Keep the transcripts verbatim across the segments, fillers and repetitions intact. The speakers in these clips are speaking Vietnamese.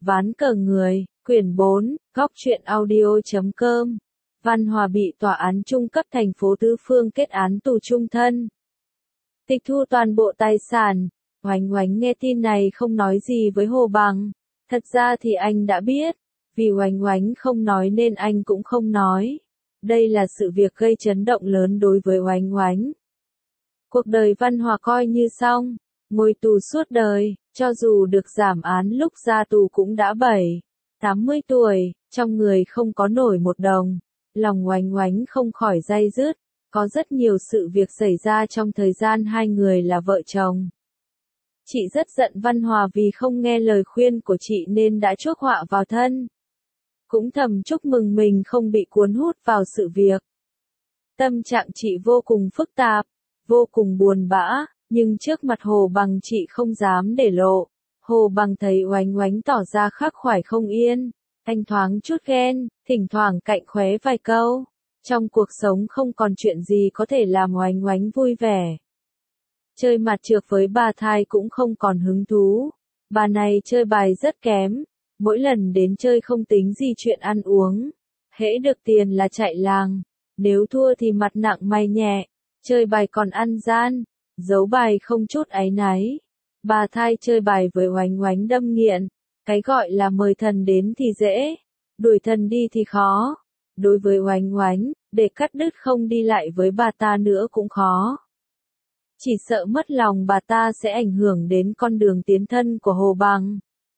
Ván cờ người, quyển bốn, góc truyện audio.com. Văn Hòa bị tòa án trung cấp thành phố Tứ Phương kết án tù chung thân. Tịch thu toàn bộ tài sản. Oánh Oánh nghe tin này không nói gì với Hồ Bằng. Thật ra thì anh đã biết. Vì Oánh Oánh không nói nên anh cũng không nói. Đây là sự việc gây chấn động lớn đối với Oánh Oánh. Cuộc đời Văn Hòa coi như xong. Ngồi tù suốt đời, cho dù được giảm án lúc ra tù cũng đã bảy, tám mươi tuổi, trong người không có nổi một đồng. Lòng Oánh Oánh không khỏi day dứt, có rất nhiều sự việc xảy ra trong thời gian hai người là vợ chồng. Chị rất giận Văn Hòa vì không nghe lời khuyên của chị nên đã chuốc họa vào thân. Cũng thầm chúc mừng mình không bị cuốn hút vào sự việc. Tâm trạng chị vô cùng phức tạp, vô cùng buồn bã. Nhưng trước mặt Hồ Bằng chị không dám để lộ. Hồ Bằng thấy Oánh Oánh tỏ ra khắc khoải không yên. Anh thoáng chút ghen, thỉnh thoảng cạnh khóe vài câu. Trong cuộc sống không còn chuyện gì có thể làm Oánh Oánh vui vẻ. Chơi mặt trược với bà Thai cũng không còn hứng thú. Bà này chơi bài rất kém. Mỗi lần đến chơi không tính gì chuyện ăn uống. Hễ được tiền là chạy làng. Nếu thua thì mặt nặng mày nhẹ. Chơi bài còn ăn gian. Giấu bài không chút áy náy. Bà Thai chơi bài với Oánh Oánh đâm nghiện. Cái gọi là mời thần đến thì dễ, đuổi thần đi thì khó. Đối với Oánh Oánh, để cắt đứt không đi lại với bà ta nữa cũng khó. Chỉ sợ mất lòng bà ta sẽ ảnh hưởng đến con đường tiến thân của Hồ Bằng.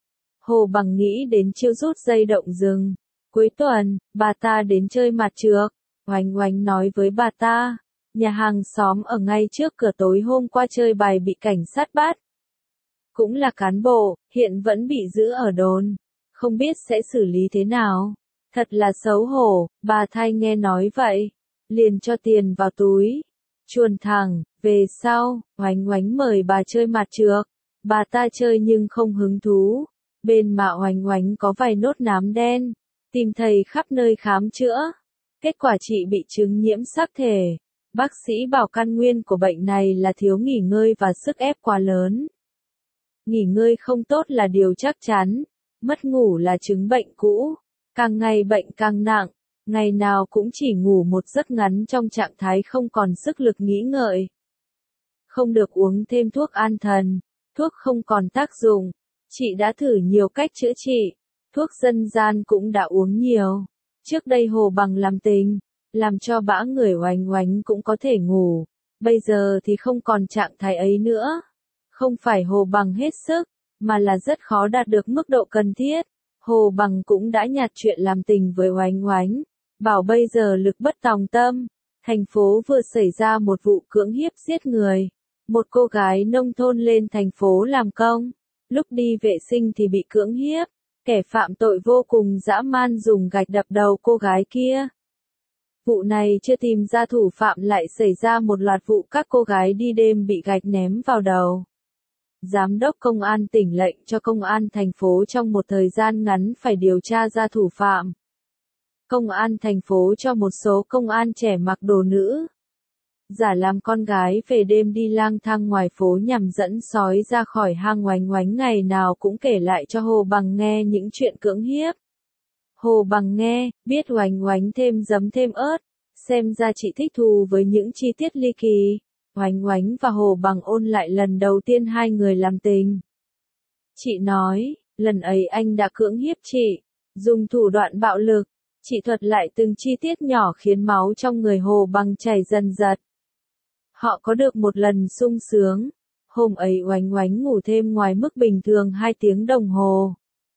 Hồ Bằng nghĩ đến chiêu rút dây động rừng. Cuối tuần, bà ta đến chơi mặt trược. Oánh Oánh nói với bà ta. Nhà hàng xóm ở ngay trước cửa tối hôm qua chơi bài bị cảnh sát bắt. Cũng là cán bộ, hiện vẫn bị giữ ở đồn. Không biết sẽ xử lý thế nào. Thật là xấu hổ, bà Thai nghe nói vậy. Liền cho tiền vào túi. Chuồn thẳng, về sau, Oánh Oánh mời bà chơi mặt trược. Bà ta chơi nhưng không hứng thú. Bên mà Oánh Oánh có vài nốt nám đen. Tìm thầy khắp nơi khám chữa. Kết quả chị bị chứng nhiễm sắc thể. Bác sĩ bảo căn nguyên của bệnh này là thiếu nghỉ ngơi và sức ép quá lớn. Nghỉ ngơi không tốt là điều chắc chắn, mất ngủ là chứng bệnh cũ, càng ngày bệnh càng nặng, ngày nào cũng chỉ ngủ một giấc ngắn trong trạng thái không còn sức lực nghĩ ngợi. Không được uống thêm thuốc an thần, thuốc không còn tác dụng, chị đã thử nhiều cách chữa trị, thuốc dân gian cũng đã uống nhiều. Trước đây Hồ Bằng làm tình, làm cho bã người Oánh Oánh cũng có thể ngủ, bây giờ thì không còn trạng thái ấy nữa. Không phải Hồ Bằng hết sức, mà là rất khó đạt được mức độ cần thiết. Hồ Bằng cũng đã nhạt chuyện làm tình với Oánh Oánh, bảo bây giờ lực bất tòng tâm. Thành phố vừa xảy ra một vụ cưỡng hiếp giết người. Một cô gái nông thôn lên thành phố làm công, lúc đi vệ sinh thì bị cưỡng hiếp. Kẻ phạm tội vô cùng dã man dùng gạch đập đầu cô gái kia. Vụ này chưa tìm ra thủ phạm lại xảy ra một loạt vụ các cô gái đi đêm bị gạch ném vào đầu. Giám đốc công an tỉnh lệnh cho công an thành phố trong một thời gian ngắn phải điều tra ra thủ phạm. Công an thành phố cho một số công an trẻ mặc đồ nữ, giả làm con gái về đêm đi lang thang ngoài phố nhằm dẫn sói ra khỏi hang. Oánh Oánh ngày nào cũng kể lại cho Hồ Bằng nghe những chuyện cưỡng hiếp. Hồ Bằng nghe, biết Oánh Oánh thêm giấm thêm ớt, xem ra chị thích thú với những chi tiết ly kỳ. Oánh Oánh và Hồ Bằng ôn lại lần đầu tiên hai người làm tình. Chị nói, lần ấy anh đã cưỡng hiếp chị, dùng thủ đoạn bạo lực. Chị thuật lại từng chi tiết nhỏ khiến máu trong người Hồ Bằng chảy dần dật. Họ có được một lần sung sướng. Hôm ấy Oánh Oánh ngủ thêm ngoài mức bình thường hai tiếng đồng hồ.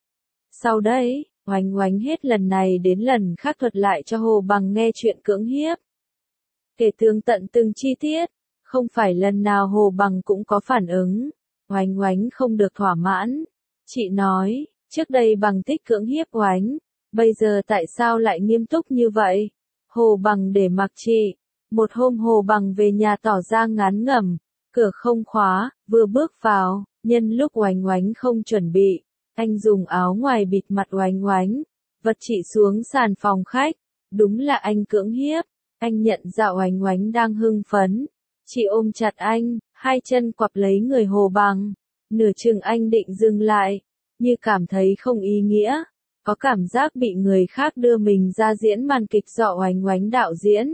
Sau đấy, Oánh Oánh hết lần này đến lần khác thuật lại cho Hồ Bằng nghe chuyện cưỡng hiếp. Kể tường tận từng chi tiết, không phải lần nào Hồ Bằng cũng có phản ứng. Oánh Oánh không được thỏa mãn. Chị nói, trước đây Bằng thích cưỡng hiếp Oánh, bây giờ tại sao lại nghiêm túc như vậy? Hồ Bằng để mặc chị. Một hôm Hồ Bằng về nhà tỏ ra ngán ngẩm, cửa không khóa, vừa bước vào, nhân lúc Oánh Oánh không chuẩn bị, anh dùng áo ngoài bịt mặt Oánh Oánh, vật chị xuống sàn phòng khách. Đúng là anh cưỡng hiếp. Anh nhận ra Oánh Oánh đang hưng phấn. Chị ôm chặt anh, hai chân quặp lấy người Hồ Bằng. Nửa chừng anh định dừng lại, như cảm thấy không ý nghĩa, có cảm giác bị người khác đưa mình ra diễn màn kịch do Oánh Oánh đạo diễn.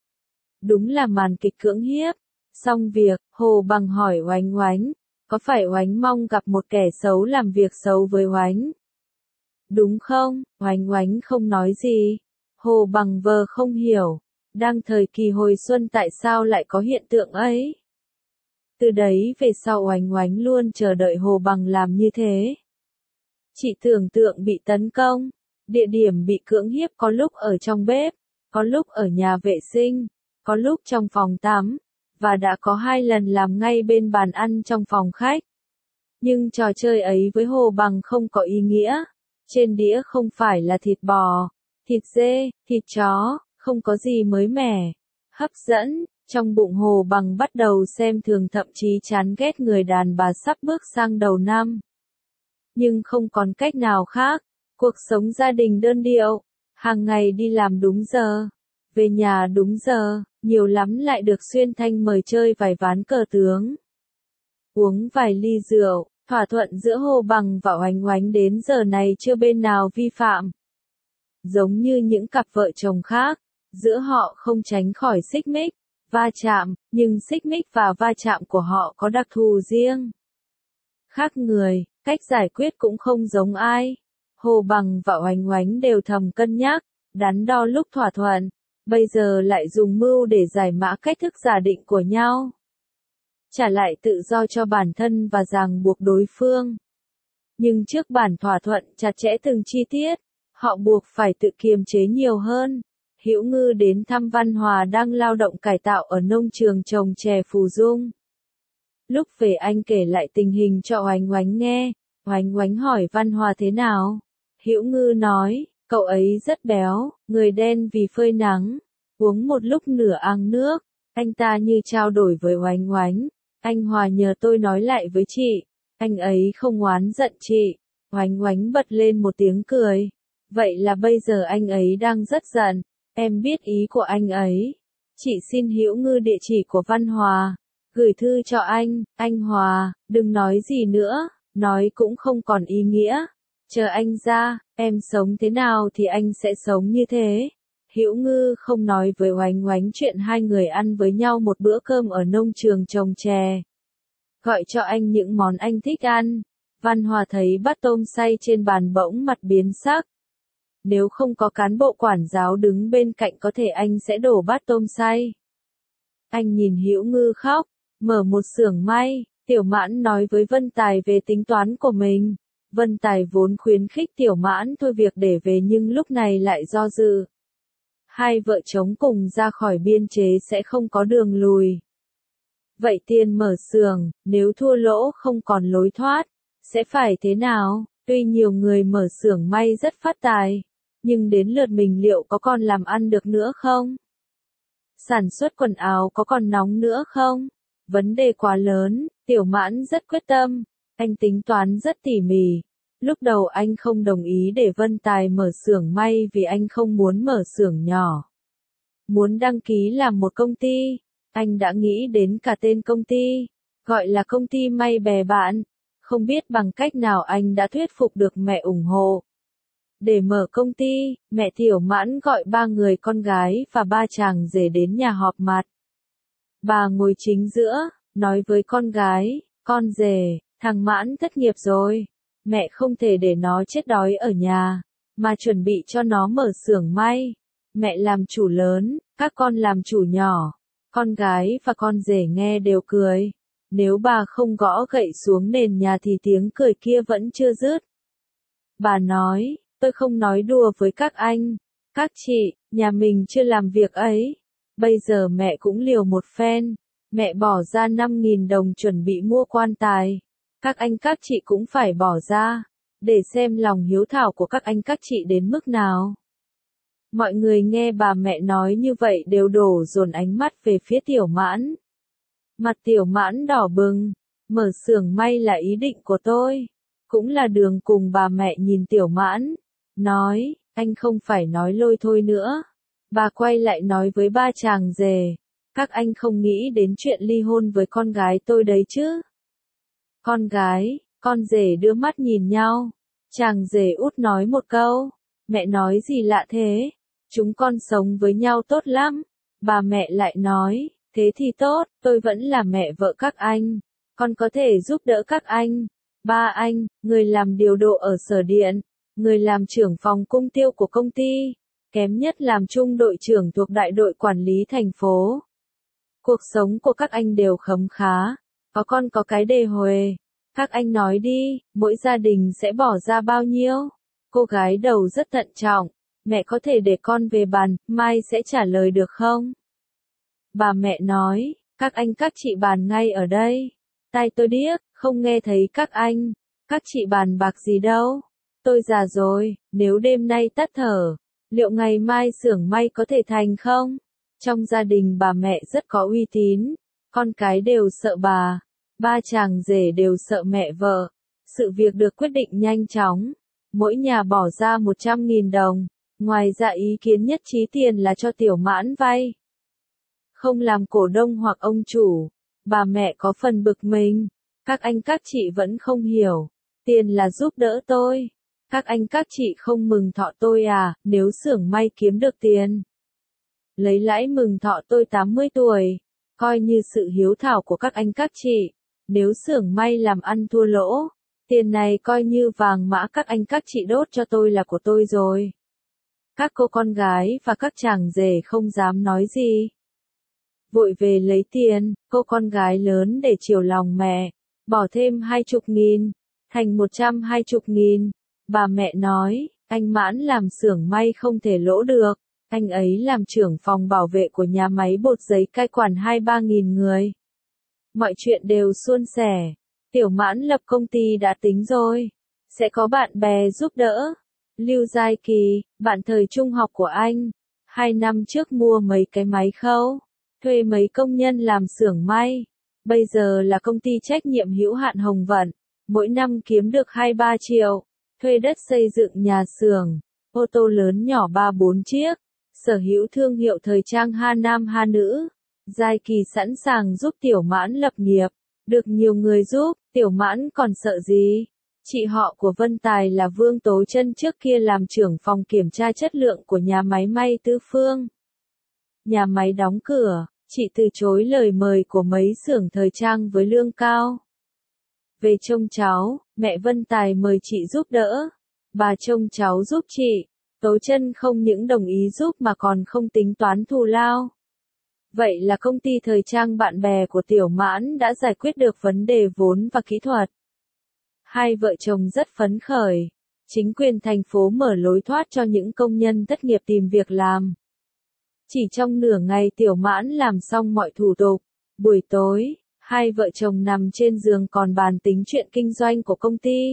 Đúng là màn kịch cưỡng hiếp. Xong việc, Hồ Bằng hỏi Oánh Oánh, có phải Oánh mong gặp một kẻ xấu làm việc xấu với Oánh? Đúng không? Oánh Oánh không nói gì. Hồ Bằng vờ không hiểu, đang thời kỳ hồi xuân tại sao lại có hiện tượng ấy? Từ đấy về sau Oánh Oánh luôn chờ đợi Hồ Bằng làm như thế. Chị tưởng tượng bị tấn công, địa điểm bị cưỡng hiếp có lúc ở trong bếp, có lúc ở nhà vệ sinh, có lúc trong phòng tắm, và đã có hai lần làm ngay bên bàn ăn trong phòng khách. Nhưng trò chơi ấy với Hồ Bằng không có ý nghĩa. Trên đĩa không phải là thịt bò, thịt dê, thịt chó, không có gì mới mẻ, hấp dẫn. Trong bụng Hồ Bằng bắt đầu xem thường, thậm chí chán ghét người đàn bà sắp bước sang đầu năm. Nhưng không còn cách nào khác, cuộc sống gia đình đơn điệu, hàng ngày đi làm đúng giờ, về nhà đúng giờ, nhiều lắm lại được Xuyên Thanh mời chơi vài ván cờ tướng, uống vài ly rượu. Thỏa thuận giữa Hồ Bằng và Oánh Oánh đến giờ này chưa bên nào vi phạm. Giống như những cặp vợ chồng khác, giữa họ không tránh khỏi xích mích, va chạm, nhưng xích mích và va chạm của họ có đặc thù riêng. Khác người, cách giải quyết cũng không giống ai. Hồ Bằng và Oánh Oánh đều thầm cân nhắc, đắn đo lúc thỏa thuận, bây giờ lại dùng mưu để giải mã cách thức giả định của nhau. Trả lại tự do cho bản thân và ràng buộc đối phương. Nhưng trước bản thỏa thuận chặt chẽ từng chi tiết, họ buộc phải tự kiềm chế nhiều hơn. Hữu Ngư đến thăm Văn Hòa đang lao động cải tạo ở nông trường trồng chè Phù Dung. Lúc về anh kể lại tình hình cho Oánh Oánh nghe. Oánh Oánh hỏi Văn Hòa thế nào? Hữu Ngư nói, cậu ấy rất béo, người đen vì phơi nắng, uống một lúc nửa ang nước. Anh ta như trao đổi với Oánh Oánh. Anh Hòa nhờ tôi nói lại với chị, anh ấy không oán giận chị. Oánh Oánh bật lên một tiếng cười. Vậy là bây giờ anh ấy đang rất giận, em biết ý của anh ấy. Chị xin Hữu Ngư địa chỉ của Văn Hòa, gửi thư cho anh. Anh Hòa, đừng nói gì nữa, nói cũng không còn ý nghĩa. Chờ anh ra, em sống thế nào thì anh sẽ sống như thế. Hữu Ngư không nói với Oánh Oánh chuyện hai người ăn với nhau một bữa cơm ở nông trường trồng chè. Gọi cho anh những món anh thích ăn. Văn Hòa thấy bát tôm xay trên bàn bỗng mặt biến sắc. Nếu không có cán bộ quản giáo đứng bên cạnh có thể anh sẽ đổ bát tôm xay. Anh nhìn Hữu Ngư khóc, mở một xưởng may. Tiểu Mãn nói với Vân Tài về tính toán của mình. Vân Tài vốn khuyến khích Tiểu Mãn thôi việc để về nhưng lúc này lại do dự. Hai vợ chồng cùng ra khỏi biên chế sẽ không có đường lùi. Vậy tiền mở xưởng, nếu thua lỗ không còn lối thoát, sẽ phải thế nào? Tuy nhiều người mở xưởng may rất phát tài, nhưng đến lượt mình liệu có còn làm ăn được nữa không? Sản xuất quần áo có còn nóng nữa không? Vấn đề quá lớn. Tiểu Mãn rất quyết tâm, anh tính toán rất tỉ mỉ. Lúc đầu anh không đồng ý để Vân Tài mở xưởng may vì anh không muốn mở xưởng nhỏ. Muốn đăng ký làm một công ty, anh đã nghĩ đến cả tên công ty, gọi là công ty may bè bạn. Không biết bằng cách nào anh đã thuyết phục được mẹ ủng hộ. Để mở công ty, mẹ Tiểu Mãn gọi ba người con gái và ba chàng rể đến nhà họp mặt. Bà ngồi chính giữa, nói với con gái, con rể, thằng Mãn thất nghiệp rồi. Mẹ không thể để nó chết đói ở nhà, mà chuẩn bị cho nó mở xưởng may. Mẹ làm chủ lớn, các con làm chủ nhỏ. Con gái và con rể nghe đều cười. Nếu bà không gõ gậy xuống nền nhà thì tiếng cười kia vẫn chưa dứt. Bà nói, tôi không nói đùa với các anh, các chị, nhà mình chưa làm việc ấy. Bây giờ mẹ cũng liều một phen. Mẹ bỏ ra năm nghìn đồng chuẩn bị mua quan tài. Các anh các chị cũng phải bỏ ra, để xem lòng hiếu thảo của các anh các chị đến mức nào. Mọi người nghe bà mẹ nói như vậy đều đổ dồn ánh mắt về phía Tiểu Mãn. Mặt Tiểu Mãn đỏ bừng, mở xưởng may là ý định của tôi. Cũng là đường cùng bà mẹ nhìn Tiểu Mãn, nói, anh không phải nói lôi thôi nữa. Bà quay lại nói với ba chàng rể, các anh không nghĩ đến chuyện ly hôn với con gái tôi đấy chứ. Con gái, con rể đưa mắt nhìn nhau. Chàng rể út nói một câu. Mẹ nói gì lạ thế? Chúng con sống với nhau tốt lắm. Bà mẹ lại nói, thế thì tốt, tôi vẫn là mẹ vợ các anh. Con có thể giúp đỡ các anh. Ba anh, người làm điều độ ở sở điện, người làm trưởng phòng cung tiêu của công ty, kém nhất làm trung đội trưởng thuộc đại đội quản lý thành phố. Cuộc sống của các anh đều khấm khá, có con có cái đề huề. Các anh nói đi, mỗi gia đình sẽ bỏ ra bao nhiêu? Cô gái đầu rất thận trọng, mẹ có thể để con về bàn, mai sẽ trả lời được không? Bà mẹ nói, các anh các chị bàn ngay ở đây. Tai tôi điếc, không nghe thấy các anh, các chị bàn bạc gì đâu. Tôi già rồi, nếu đêm nay tắt thở, liệu ngày mai xưởng may có thể thành không? Trong gia đình bà mẹ rất có uy tín, con cái đều sợ bà, ba chàng rể đều sợ mẹ vợ. Sự việc được quyết định nhanh chóng, mỗi nhà bỏ ra một trăm nghìn đồng, ngoài ra ý kiến nhất trí tiền là cho Tiểu Mãn vay. Không làm cổ đông hoặc ông chủ, bà mẹ có phần bực mình. Các anh các chị vẫn không hiểu, tiền là giúp đỡ tôi. Các anh các chị không mừng thọ tôi à, nếu xưởng may kiếm được tiền. Lấy lãi mừng thọ tôi tám mươi tuổi, coi như sự hiếu thảo của các anh các chị. Nếu xưởng may làm ăn thua lỗ, tiền này coi như vàng mã các anh các chị đốt cho tôi là của tôi rồi. Các cô con gái và các chàng rể không dám nói gì. Vội về lấy tiền, cô con gái lớn để chiều lòng mẹ, bỏ thêm hai chục nghìn, thành một trăm hai chục nghìn. Bà mẹ nói, anh Mãn làm xưởng may không thể lỗ được, anh ấy làm trưởng phòng bảo vệ của nhà máy bột giấy cai quản hai ba nghìn người. Mọi chuyện đều suôn sẻ, Tiểu Mãn lập công ty đã tính rồi, sẽ có bạn bè giúp đỡ. Lưu Giai Kỳ, bạn thời trung học của anh, hai năm trước mua mấy cái máy khâu, thuê mấy công nhân làm xưởng may, bây giờ là công ty trách nhiệm hữu hạn Hồng Vận, mỗi năm kiếm được hai ba triệu, thuê đất xây dựng nhà xưởng, ô tô lớn nhỏ ba bốn chiếc, sở hữu thương hiệu thời trang ha nam ha nữ. Giai Kỳ sẵn sàng giúp Tiểu Mãn lập nghiệp, được nhiều người giúp, Tiểu Mãn còn sợ gì? Chị họ của Vân Tài là Vương Tố Chân trước kia làm trưởng phòng kiểm tra chất lượng của nhà máy may Tư Phương. Nhà máy đóng cửa, chị từ chối lời mời của mấy xưởng thời trang với lương cao. Về trông cháu, mẹ Vân Tài mời chị giúp đỡ. Bà trông cháu giúp chị, Tố Chân không những đồng ý giúp mà còn không tính toán thù lao. Vậy là công ty thời trang bạn bè của Tiểu Mãn đã giải quyết được vấn đề vốn và kỹ thuật. Hai vợ chồng rất phấn khởi. Chính quyền thành phố mở lối thoát cho những công nhân thất nghiệp tìm việc làm. Chỉ trong nửa ngày Tiểu Mãn làm xong mọi thủ tục. Buổi tối, hai vợ chồng nằm trên giường còn bàn tính chuyện kinh doanh của công ty.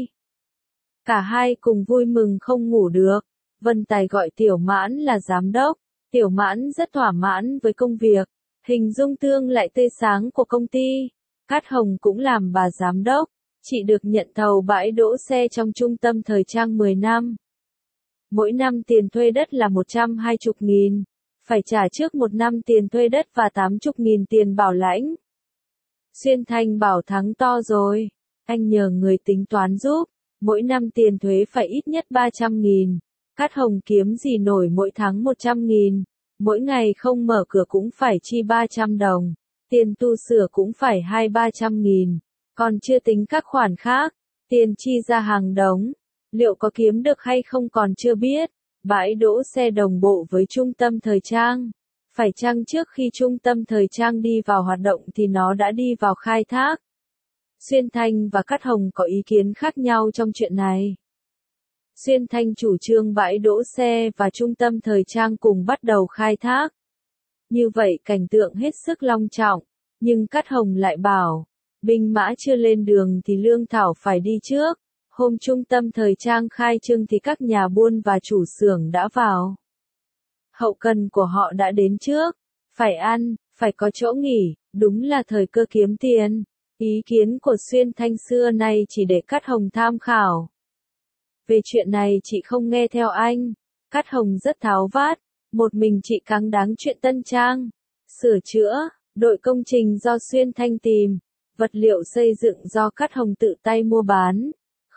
Cả hai cùng vui mừng không ngủ được. Vân Tài gọi Tiểu Mãn là giám đốc. Tiểu Mãn rất thỏa mãn với công việc. Hình dung tương lại tươi sáng của công ty. Cát Hồng cũng làm bà giám đốc. Chị được nhận thầu bãi đỗ xe trong trung tâm thời trang mười năm. Mỗi năm tiền thuê đất là một trăm hai mươi nghìn. Phải trả trước một năm tiền thuê đất và tám mươi nghìn tiền bảo lãnh. Xuyên Thanh bảo thắng to rồi. Anh nhờ người tính toán giúp. Mỗi năm tiền thuế phải ít nhất ba trăm nghìn. Cát Hồng kiếm gì nổi mỗi tháng một trăm nghìn. Mỗi ngày không mở cửa cũng phải chi ba trăm đồng. Tiền tu sửa cũng phải hai ba trăm nghìn. Còn chưa tính các khoản khác. Tiền chi ra hàng đống. Liệu có kiếm được hay không còn chưa biết. Bãi đỗ xe đồng bộ với trung tâm thời trang. Phải chăng trước khi trung tâm thời trang đi vào hoạt động thì nó đã đi vào khai thác? Xuyên Thanh và Cát Hồng có ý kiến khác nhau trong chuyện này. Xuyên Thanh chủ trương bãi đỗ xe và trung tâm thời trang cùng bắt đầu khai thác. Như vậy cảnh tượng hết sức long trọng. Nhưng Cát Hồng lại bảo, binh mã chưa lên đường thì lương thảo phải đi trước. Hôm trung tâm thời trang khai trương thì các nhà buôn và chủ xưởng đã vào. Hậu cần của họ đã đến trước. Phải ăn, phải có chỗ nghỉ, đúng là thời cơ kiếm tiền. Ý kiến của Xuyên Thanh xưa nay chỉ để Cát Hồng tham khảo. Về chuyện này chị không nghe theo anh. Cát Hồng rất tháo vát. Một mình chị cáng đáng chuyện tân trang. Sửa chữa, đội công trình do Xuyên Thanh tìm. Vật liệu xây dựng do Cát Hồng tự tay mua bán.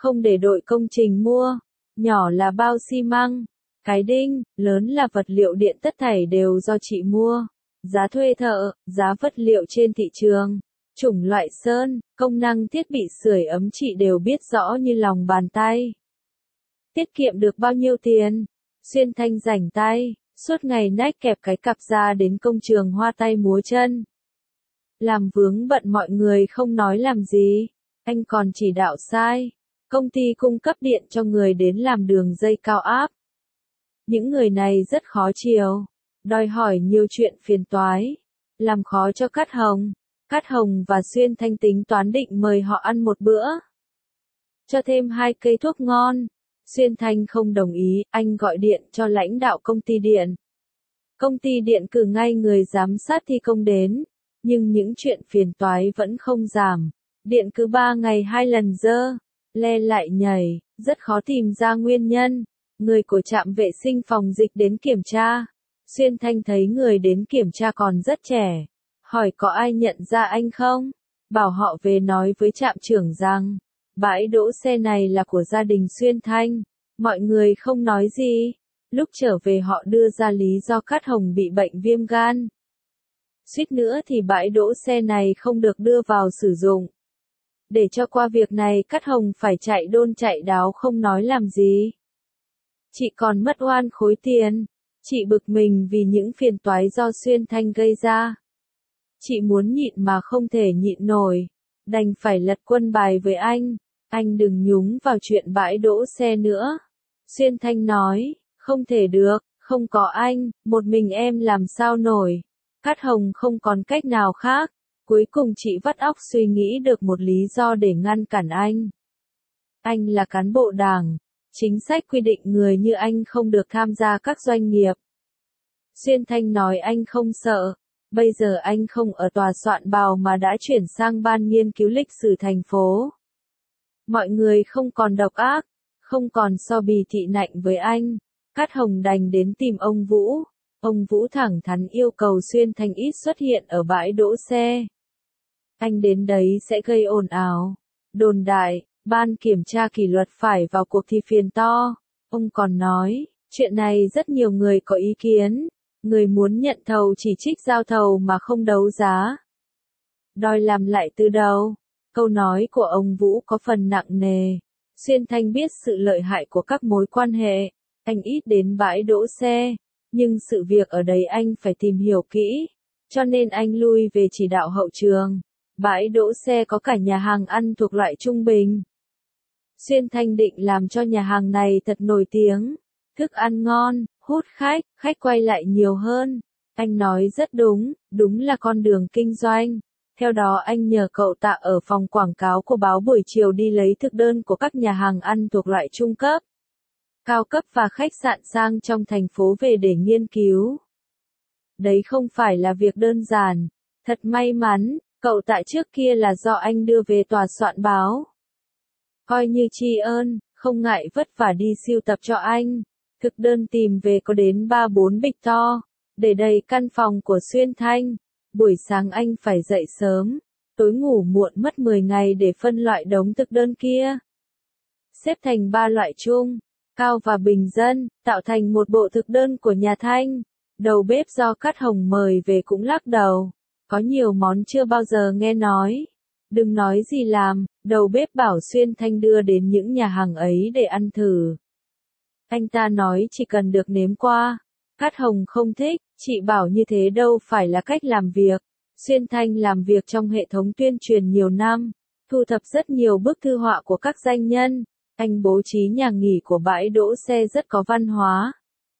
không để đội công trình mua, nhỏ là bao xi măng, cái đinh, lớn là vật liệu điện tất thảy đều do chị mua. Giá thuê thợ, giá vật liệu trên thị trường, chủng loại sơn, công năng thiết bị sưởi ấm chị đều biết rõ như lòng bàn tay. Tiết kiệm được bao nhiêu tiền? Xuyên Thanh rảnh tay, suốt ngày nách kẹp cái cặp ra đến công trường hoa tay múa chân. Làm vướng bận mọi người không nói làm gì, anh còn chỉ đạo sai. Công ty cung cấp điện cho người đến làm đường dây cao áp. Những người này rất khó chiều, đòi hỏi nhiều chuyện phiền toái, làm khó cho Cát Hồng. Cát Hồng và Xuyên Thanh tính toán định mời họ ăn một bữa. Cho thêm hai cây thuốc ngon. Xuyên Thanh không đồng ý, anh gọi điện cho lãnh đạo công ty điện. Công ty điện cử ngay người giám sát thi công đến, nhưng những chuyện phiền toái vẫn không giảm. Điện cứ ba ngày hai lần dơ, le lại nhảy, rất khó tìm ra nguyên nhân. Người của trạm vệ sinh phòng dịch đến kiểm tra. Xuyên Thanh thấy người đến kiểm tra còn rất trẻ. Hỏi có ai nhận ra anh không? Bảo họ về nói với trạm trưởng rằng, bãi đỗ xe này là của gia đình Xuyên Thanh. Mọi người không nói gì. Lúc trở về họ đưa ra lý do Cát Hồng bị bệnh viêm gan. Suýt nữa thì bãi đỗ xe này không được đưa vào sử dụng. Để cho qua việc này Cát Hồng phải chạy đôn chạy đáo không nói làm gì. Chị còn mất oan khối tiền. Chị bực mình vì những phiền toái do Xuyên Thanh gây ra. Chị muốn nhịn mà không thể nhịn nổi. Đành phải lật quân bài với anh. Anh đừng nhúng vào chuyện bãi đỗ xe nữa. Xuyên Thanh nói, không thể được, không có anh, một mình em làm sao nổi. Cát Hồng không còn cách nào khác. Cuối cùng chị vắt óc suy nghĩ được một lý do để ngăn cản anh. Anh là cán bộ đảng. Chính sách quy định người như anh không được tham gia các doanh nghiệp. Xuyên Thanh nói anh không sợ. Bây giờ anh không ở tòa soạn bào mà đã chuyển sang ban nghiên cứu lịch sử thành phố. Mọi người không còn độc ác, không còn so bì thị nạnh với anh. Cát Hồng đành đến tìm ông Vũ. Ông Vũ thẳng thắn yêu cầu Xuyên Thanh ít xuất hiện ở bãi đỗ xe. Anh đến đấy sẽ gây ồn ào, đồn đại, ban kiểm tra kỷ luật phải vào cuộc thì phiền to. Ông còn nói, chuyện này rất nhiều người có ý kiến. Người muốn nhận thầu chỉ trích giao thầu mà không đấu giá. Đòi làm lại từ đầu. Câu nói của ông Vũ có phần nặng nề. Xuyên Thanh biết sự lợi hại của các mối quan hệ. Anh ít đến bãi đỗ xe. Nhưng sự việc ở đấy anh phải tìm hiểu kỹ. Cho nên anh lui về chỉ đạo hậu trường. Bãi đỗ xe có cả nhà hàng ăn thuộc loại trung bình. Xuyên Thanh định làm cho nhà hàng này thật nổi tiếng. Thức ăn ngon, hút khách, khách quay lại nhiều hơn. Anh nói rất đúng, đúng là con đường kinh doanh. Theo đó anh nhờ cậu Tạ ở phòng quảng cáo của báo buổi chiều đi lấy thực đơn của các nhà hàng ăn thuộc loại trung cấp, cao cấp và khách sạn sang trong thành phố về để nghiên cứu. Đấy không phải là việc đơn giản. Thật may mắn, cậu Tạ trước kia là do anh đưa về tòa soạn báo. Coi như tri ân, không ngại vất vả đi sưu tập cho anh. Thực đơn tìm về có đến ba bốn bịch to, để đầy căn phòng của Xuyên Thanh. Buổi sáng anh phải dậy sớm, tối ngủ muộn mất mười ngày để phân loại đống thực đơn kia. Xếp thành ba loại chung, cao và bình dân, tạo thành một bộ thực đơn của nhà Thanh. Đầu bếp do Cát Hồng mời về cũng lắc đầu. Có nhiều món chưa bao giờ nghe nói. Đừng nói gì làm, đầu bếp bảo Xuyên Thanh đưa đến những nhà hàng ấy để ăn thử. Anh ta nói chỉ cần được nếm qua. Cát Hồng không thích, chị bảo như thế đâu phải là cách làm việc. Xuyên Thanh làm việc trong hệ thống tuyên truyền nhiều năm, thu thập rất nhiều bức thư họa của các danh nhân. Anh bố trí nhà nghỉ của bãi đỗ xe rất có văn hóa,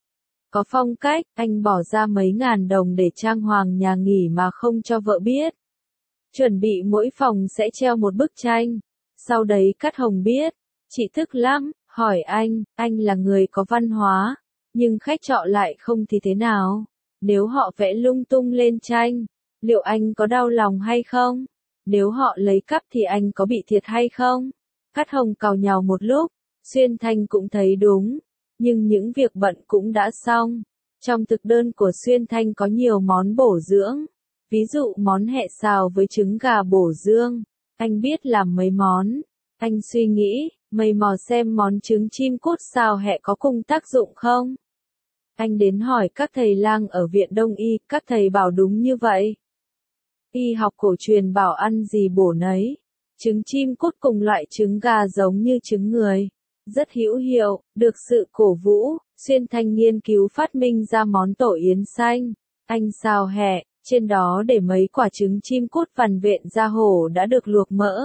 có phong cách. Anh bỏ ra mấy ngàn đồng để trang hoàng nhà nghỉ mà không cho vợ biết. Chuẩn bị mỗi phòng sẽ treo một bức tranh. Sau đấy Cát Hồng biết, chị tức lắm, hỏi anh, anh là người có văn hóa, nhưng khách trọ lại không thì thế nào? Nếu họ vẽ lung tung lên tranh, liệu anh có đau lòng hay không? Nếu họ lấy cắp thì anh có bị thiệt hay không? Cát Hồng càu nhàu một lúc, Xuyên Thanh cũng thấy đúng, nhưng những việc bận cũng đã xong. Trong thực đơn của Xuyên Thanh có nhiều món bổ dưỡng, ví dụ món hẹ xào với trứng gà bổ dương. Anh biết làm mấy món. Anh suy nghĩ, Mày mò xem món trứng chim cút xào hẹ có cùng tác dụng không? Anh đến hỏi các thầy lang ở viện Đông y, các thầy bảo đúng như vậy. Y học cổ truyền bảo ăn gì bổ nấy. Trứng chim cút cùng loại trứng gà giống như trứng người. Rất hữu hiệu, được sự cổ vũ, Xuyên Thanh nghiên cứu phát minh ra món tổ yến xanh. Anh xào hẹ, trên đó để mấy quả trứng chim cút vằn vện da hổ đã được luộc mỡ.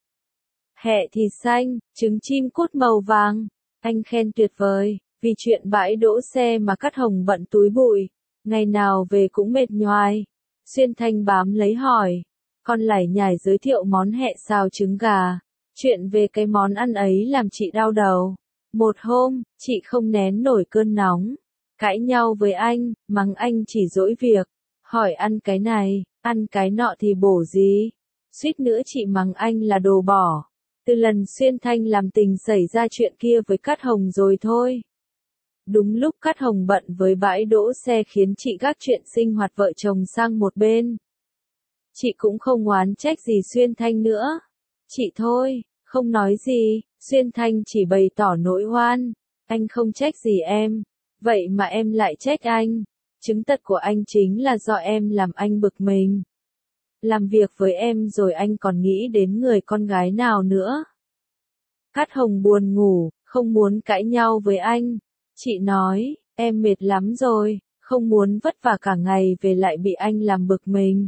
Hẹ thì xanh, trứng chim cút màu vàng. Anh khen tuyệt vời, vì chuyện bãi đỗ xe mà Cát Hồng bận túi bụi. Ngày nào về cũng mệt nhoài. Xuyên Thanh bám lấy hỏi. Con lải nhải giới thiệu món hẹ xào trứng gà. Chuyện về cái món ăn ấy làm chị đau đầu. Một hôm, chị không nén nổi cơn nóng. Cãi nhau với anh, mắng anh chỉ dỗi việc. Hỏi ăn cái này, ăn cái nọ thì bổ gì. Suýt nữa chị mắng anh là đồ bỏ. Từ lần Xuyên Thanh làm tình xảy ra chuyện kia với Cát Hồng rồi thôi. Đúng lúc Cát Hồng bận với bãi đỗ xe khiến chị gác chuyện sinh hoạt vợ chồng sang một bên. Chị cũng không oán trách gì Xuyên Thanh nữa. Chị thôi, không nói gì, Xuyên Thanh chỉ bày tỏ nỗi oan. Anh không trách gì em, vậy mà em lại trách anh. Chứng tật của anh chính là do em làm anh bực mình. Làm việc với em rồi anh còn nghĩ đến người con gái nào nữa. Cát Hồng buồn ngủ, không muốn cãi nhau với anh. Chị nói, em mệt lắm rồi, không muốn vất vả cả ngày về lại bị anh làm bực mình.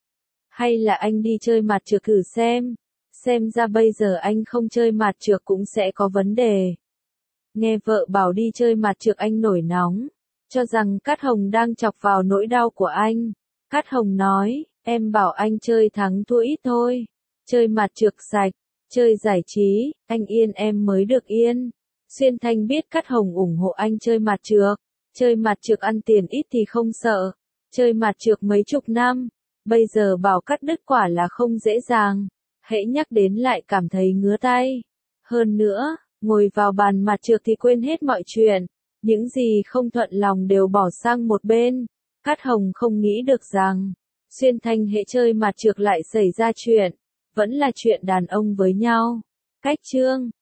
Hay là anh đi chơi mặt trược thử xem. Xem ra bây giờ anh không chơi mặt trược cũng sẽ có vấn đề. Nghe vợ bảo đi chơi mặt trược anh nổi nóng. Cho rằng Cát Hồng đang chọc vào nỗi đau của anh. Cát Hồng nói, em bảo anh chơi thắng thua ít thôi. Chơi mặt trược sạch, chơi giải trí, anh yên em mới được yên. Xuyên Thanh biết Cát Hồng ủng hộ anh chơi mặt trược. Chơi mặt trược ăn tiền ít thì không sợ. Chơi mặt trược mấy chục năm. Bây giờ bảo cắt đứt quả là không dễ dàng. Hễ nhắc đến lại cảm thấy ngứa tay. Hơn nữa, ngồi vào bàn mặt trược thì quên hết mọi chuyện. Những gì không thuận lòng đều bỏ sang một bên. Cát Hồng không nghĩ được rằng, Xuyên Thanh hễ chơi mặt trược lại xảy ra chuyện. Vẫn là chuyện đàn ông với nhau. Cách chương